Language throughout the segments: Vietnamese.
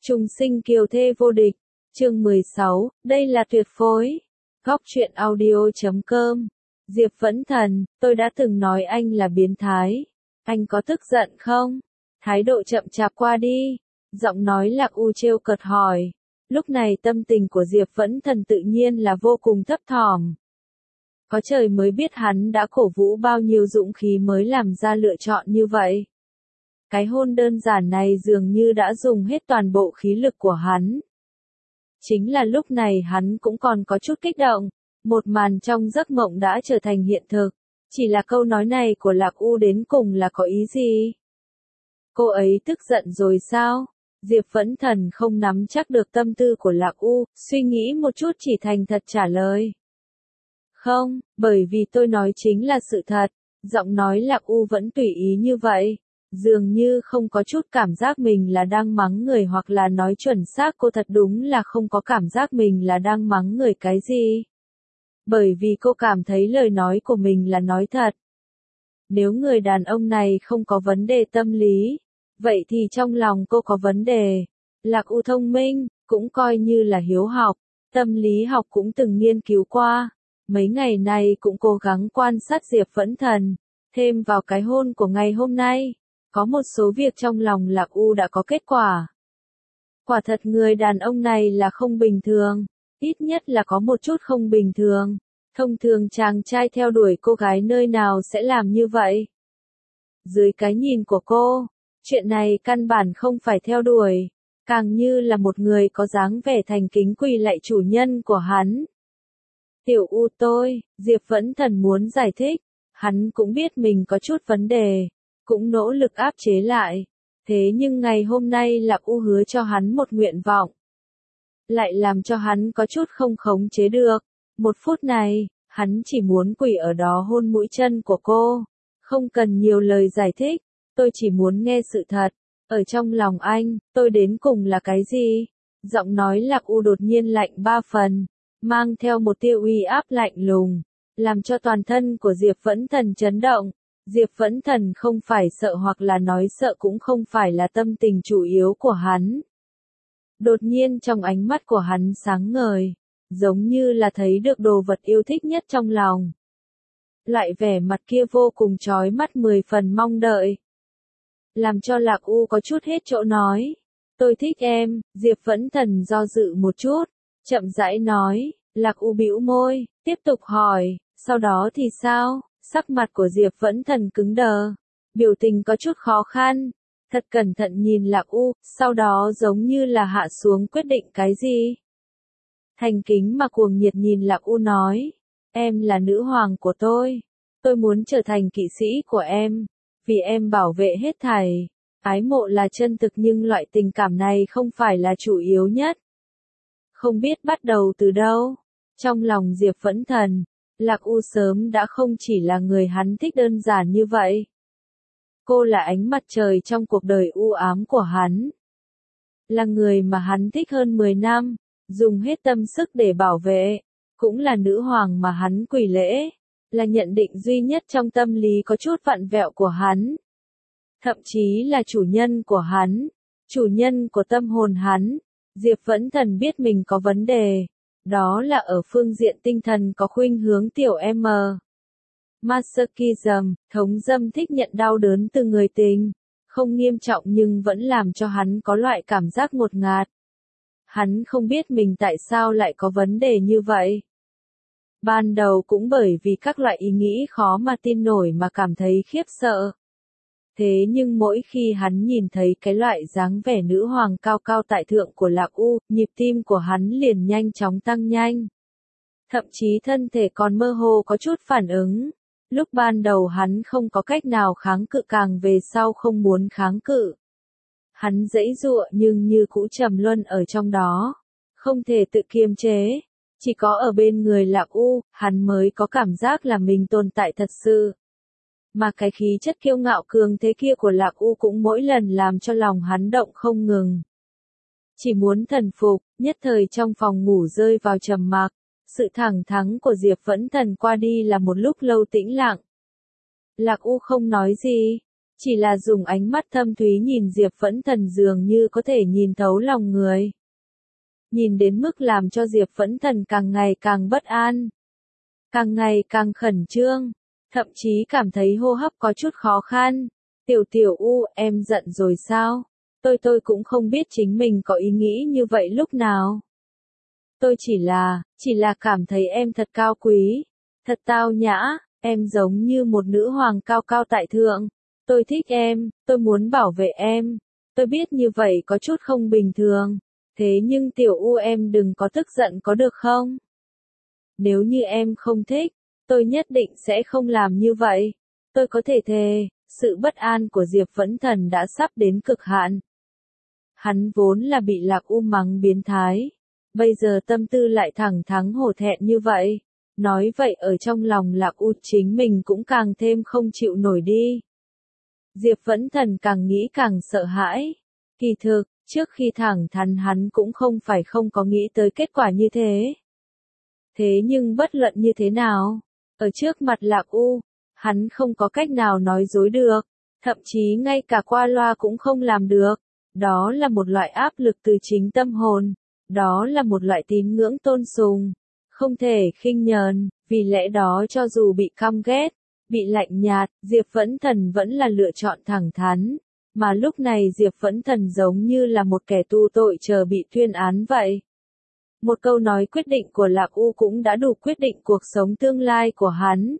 Trùng sinh kiều thê vô địch. Chương 16, đây là tuyệt phối. Góc truyện audio.com. Diệp Vẫn Thần, tôi đã từng nói anh là biến thái. Anh có tức giận không? Thái độ chậm chạp qua đi. Giọng nói Lạc U trêu cợt hỏi. Lúc này tâm tình của Diệp Vẫn Thần tự nhiên là vô cùng thấp thỏm. Có trời mới biết hắn đã cổ vũ bao nhiêu dũng khí mới làm ra lựa chọn như vậy. Cái hôn đơn giản này dường như đã dùng hết toàn bộ khí lực của hắn. Chính là lúc này hắn cũng còn có chút kích động, một màn trong giấc mộng đã trở thành hiện thực. Chỉ là câu nói này của Lạc U đến cùng là có ý gì? Cô ấy tức giận rồi sao? Diệp Vẫn Thần không nắm chắc được tâm tư của Lạc U, suy nghĩ một chút chỉ thành thật trả lời. Không, bởi vì tôi nói chính là sự thật. Giọng nói Lạc U vẫn tùy ý như vậy. Dường như không có chút cảm giác mình là đang mắng người hoặc là nói chuẩn xác, cô thật đúng là không có cảm giác mình là đang mắng người cái gì. Bởi vì cô cảm thấy lời nói của mình là nói thật. Nếu người đàn ông này không có vấn đề tâm lý, vậy thì trong lòng cô có vấn đề. Lạc U thông minh, cũng coi như là hiếu học, tâm lý học cũng từng nghiên cứu qua. Mấy ngày này cũng cố gắng quan sát Diệp Vẫn Thần, thêm vào cái hôn của ngày hôm nay. Có một số việc trong lòng Lạc U đã có kết quả. Quả thật người đàn ông này là không bình thường, ít nhất là có một chút không bình thường. Thông thường chàng trai theo đuổi cô gái nơi nào sẽ làm như vậy? Dưới cái nhìn của cô, chuyện này căn bản không phải theo đuổi, càng như là một người có dáng vẻ thành kính quỳ lạy chủ nhân của hắn. Tiểu U Diệp Vẫn Thần muốn giải thích, hắn cũng biết mình có chút vấn đề. Cũng nỗ lực áp chế lại. Thế nhưng ngày hôm nay Lạc U hứa cho hắn một nguyện vọng. Lại làm cho hắn có chút không khống chế được. Một phút này, hắn chỉ muốn quỳ ở đó hôn mũi chân của cô. Không cần nhiều lời giải thích, tôi chỉ muốn nghe sự thật. Ở trong lòng anh, tôi đến cùng là cái gì? Giọng nói Lạc U đột nhiên lạnh ba phần, mang theo một tia uy áp lạnh lùng, làm cho toàn thân của Diệp Vẫn Thần chấn động. Diệp Vẫn Thần không phải sợ hoặc là nói sợ cũng không phải là tâm tình chủ yếu của hắn. Đột nhiên trong ánh mắt của hắn sáng ngời, giống như là thấy được đồ vật yêu thích nhất trong lòng. Loại vẻ mặt kia vô cùng chói mắt 10 phần mong đợi. Làm cho Lạc U có chút hết chỗ nói. Tôi thích em, Diệp Vẫn Thần do dự một chút, chậm rãi nói. Lạc U bĩu môi, tiếp tục hỏi, sau đó thì sao? Sắc mặt của Diệp Vẫn Thần cứng đờ, biểu tình có chút khó khăn, thật cẩn thận nhìn Lạc U, sau đó giống như là hạ xuống quyết định cái gì. Thành kính mà cuồng nhiệt nhìn Lạc U nói, em là nữ hoàng của tôi muốn trở thành kỵ sĩ của em, vì em bảo vệ hết thảy. Ái mộ là chân thực nhưng loại tình cảm này không phải là chủ yếu nhất. Không biết bắt đầu từ đâu, trong lòng Diệp Vẫn Thần, Lạc U sớm đã không chỉ là người hắn thích đơn giản như vậy. Cô là ánh mặt trời trong cuộc đời u ám của hắn. Là người mà hắn thích hơn 10 năm, dùng hết tâm sức để bảo vệ. Cũng là nữ hoàng mà hắn quỳ lễ. Là nhận định duy nhất trong tâm lý có chút vặn vẹo của hắn. Thậm chí là chủ nhân của hắn. Chủ nhân của tâm hồn hắn. Diệp Vẫn Thần biết mình có vấn đề. Đó là ở phương diện tinh thần có khuynh hướng tiểu M. Masochism, thống dâm thích nhận đau đớn từ người tình. Không nghiêm trọng nhưng vẫn làm cho hắn có loại cảm giác ngột ngạt. Hắn không biết mình tại sao lại có vấn đề như vậy. Ban đầu cũng bởi vì các loại ý nghĩ khó mà tin nổi mà cảm thấy khiếp sợ. Thế nhưng mỗi khi hắn nhìn thấy cái loại dáng vẻ nữ hoàng cao cao tại thượng của Lạc U, nhịp tim của hắn liền nhanh chóng tăng nhanh. Thậm chí thân thể còn mơ hồ có chút phản ứng. Lúc ban đầu hắn không có cách nào kháng cự, càng về sau không muốn kháng cự. Hắn giãy giụa nhưng như cũ trầm luân ở trong đó. Không thể tự kiềm chế. Chỉ có ở bên người Lạc U, hắn mới có cảm giác là mình tồn tại thật sự. Mà cái khí chất kiêu ngạo cường thế kia của Lạc U cũng mỗi lần làm cho lòng hắn động không ngừng. Chỉ muốn thần phục, nhất thời trong phòng ngủ rơi vào trầm mặc. Sự thẳng thắn của Diệp Vẫn Thần qua đi là một lúc lâu tĩnh lặng. Lạc U không nói gì, chỉ là dùng ánh mắt thâm thúy nhìn Diệp Vẫn Thần dường như có thể nhìn thấu lòng người. Nhìn đến mức làm cho Diệp Vẫn Thần càng ngày càng bất an, càng ngày càng khẩn trương, thậm chí cảm thấy hô hấp có chút khó khăn. Tiểu U, em giận rồi sao? Tôi cũng không biết chính mình có ý nghĩ như vậy lúc nào. Tôi chỉ là cảm thấy em thật cao quý, thật tao nhã, em giống như một nữ hoàng cao cao tại thượng. Tôi thích em, tôi muốn bảo vệ em. Tôi biết như vậy có chút không bình thường, thế nhưng Tiểu U em đừng có tức giận có được không? Nếu như em không thích, tôi nhất định sẽ không làm như vậy. Tôi có thể thề, sự bất an của Diệp Vẫn Thần đã sắp đến cực hạn. Hắn vốn là bị Lạc U mắng biến thái, bây giờ tâm tư lại thẳng thắn hổ thẹn như vậy. Nói vậy ở trong lòng Lạc U chính mình cũng càng thêm không chịu nổi đi. Diệp Vẫn Thần càng nghĩ càng sợ hãi. Kỳ thực, trước khi thẳng thắn hắn cũng không phải không có nghĩ tới kết quả như thế. Thế nhưng bất luận như thế nào, ở trước mặt Lạc U, hắn không có cách nào nói dối được, thậm chí ngay cả qua loa cũng không làm được. Đó là một loại áp lực từ chính tâm hồn, đó là một loại tín ngưỡng tôn sùng, không thể khinh nhờn, vì lẽ đó cho dù bị căm ghét, bị lạnh nhạt, Diệp Vẫn Thần vẫn là lựa chọn thẳng thắn, mà lúc này Diệp Vẫn Thần giống như là một kẻ tu tội chờ bị tuyên án vậy. Một câu nói quyết định của Lạc U cũng đã đủ quyết định cuộc sống tương lai của hắn.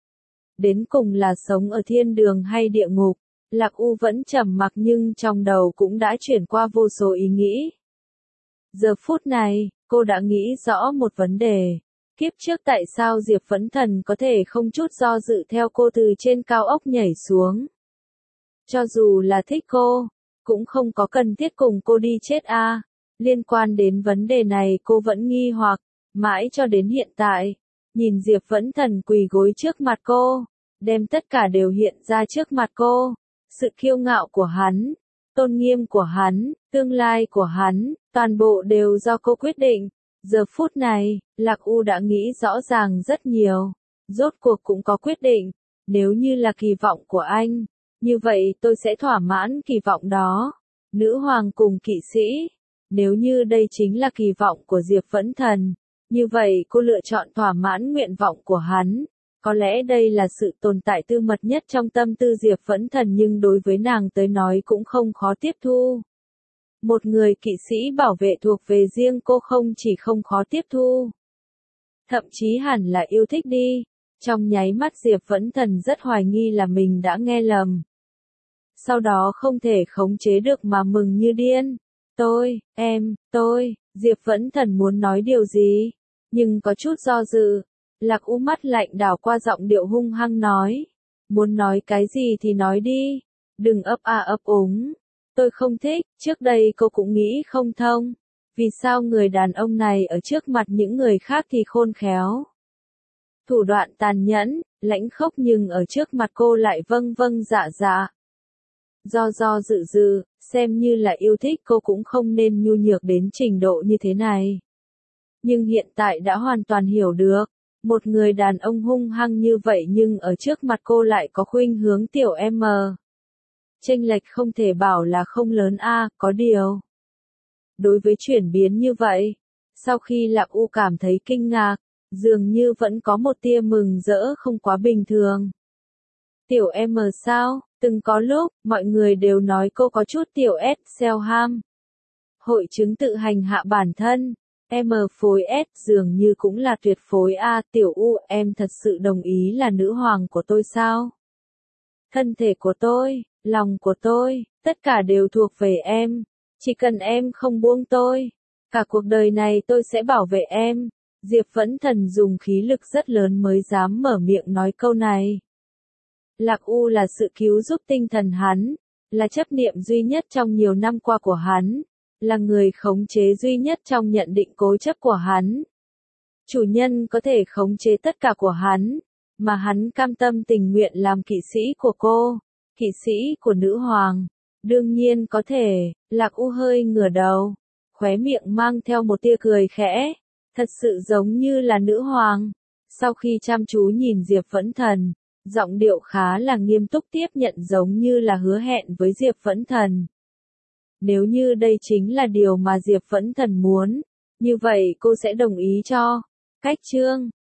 Đến cùng là sống ở thiên đường hay địa ngục, Lạc U vẫn trầm mặc nhưng trong đầu cũng đã chuyển qua vô số ý nghĩ. Giờ phút này, cô đã nghĩ rõ một vấn đề. Kiếp trước tại sao Diệp Vẫn Thần có thể không chút do dự theo cô từ trên cao ốc nhảy xuống? Cho dù là thích cô, cũng không có cần thiết cùng cô đi chết a. Liên quan đến vấn đề này cô vẫn nghi hoặc, mãi cho đến hiện tại, nhìn Diệp Vẫn Thần quỳ gối trước mặt cô, đem tất cả đều hiện ra trước mặt cô. Sự kiêu ngạo của hắn, tôn nghiêm của hắn, tương lai của hắn, toàn bộ đều do cô quyết định. Giờ phút này, Lạc U đã nghĩ rõ ràng rất nhiều, rốt cuộc cũng có quyết định. Nếu như là kỳ vọng của anh, như vậy tôi sẽ thỏa mãn kỳ vọng đó. Nữ hoàng cùng kỵ sĩ. Nếu như đây chính là kỳ vọng của Diệp Vẫn Thần, như vậy cô lựa chọn thỏa mãn nguyện vọng của hắn. Có lẽ đây là sự tồn tại tư mật nhất trong tâm tư Diệp Vẫn Thần nhưng đối với nàng tới nói cũng không khó tiếp thu. Một người kỵ sĩ bảo vệ thuộc về riêng cô không chỉ không khó tiếp thu, thậm chí hẳn là yêu thích đi. Trong nháy mắt Diệp Vẫn Thần rất hoài nghi là mình đã nghe lầm. Sau đó không thể khống chế được mà mừng như điên. Diệp Vẫn Thần muốn nói điều gì, nhưng có chút do dự. Lạc U mắt lạnh đảo qua giọng điệu hung hăng nói. Muốn nói cái gì thì nói đi, đừng ấp a ấp úng. Tôi không thích, trước đây cô cũng nghĩ không thông. Vì sao người đàn ông này ở trước mặt những người khác thì khôn khéo, thủ đoạn tàn nhẫn, lãnh khốc nhưng ở trước mặt cô lại vâng vâng dạ dạ. Do dự, xem như là yêu thích cô cũng không nên nhu nhược đến trình độ như thế này. Nhưng hiện tại đã hoàn toàn hiểu được, một người đàn ông hung hăng như vậy nhưng ở trước mặt cô lại có khuynh hướng tiểu em. Chênh lệch không thể bảo là không lớn a, có điều. Đối với chuyển biến như vậy, sau khi Lạc U cảm thấy kinh ngạc, dường như vẫn có một tia mừng rỡ không quá bình thường. Tiểu em sao? Từng có lúc, mọi người đều nói cô có chút tiểu S self-harm. Hội chứng tự hành hạ bản thân. M phối S dường như cũng là tuyệt phối A. Tiểu U, em thật sự đồng ý là nữ hoàng của tôi sao? Thân thể của tôi, lòng của tôi, tất cả đều thuộc về em. Chỉ cần em không buông tôi, cả cuộc đời này tôi sẽ bảo vệ em. Diệp Vẫn Thần dùng khí lực rất lớn mới dám mở miệng nói câu này. Lạc U là sự cứu giúp tinh thần hắn, là chấp niệm duy nhất trong nhiều năm qua của hắn, là người khống chế duy nhất trong nhận định cố chấp của hắn. Chủ nhân có thể khống chế tất cả của hắn, mà hắn cam tâm tình nguyện làm kỵ sĩ của cô, kỵ sĩ của nữ hoàng. Đương nhiên có thể. Lạc U hơi ngửa đầu, khóe miệng mang theo một tia cười khẽ, thật sự giống như là nữ hoàng. Sau khi chăm chú nhìn Diệp Vẫn Thần, Giọng điệu khá là nghiêm túc tiếp nhận giống như là hứa hẹn với Diệp Vẫn Thần. Nếu như đây chính là điều mà Diệp Vẫn Thần muốn, như vậy cô sẽ đồng ý cho. Cách chương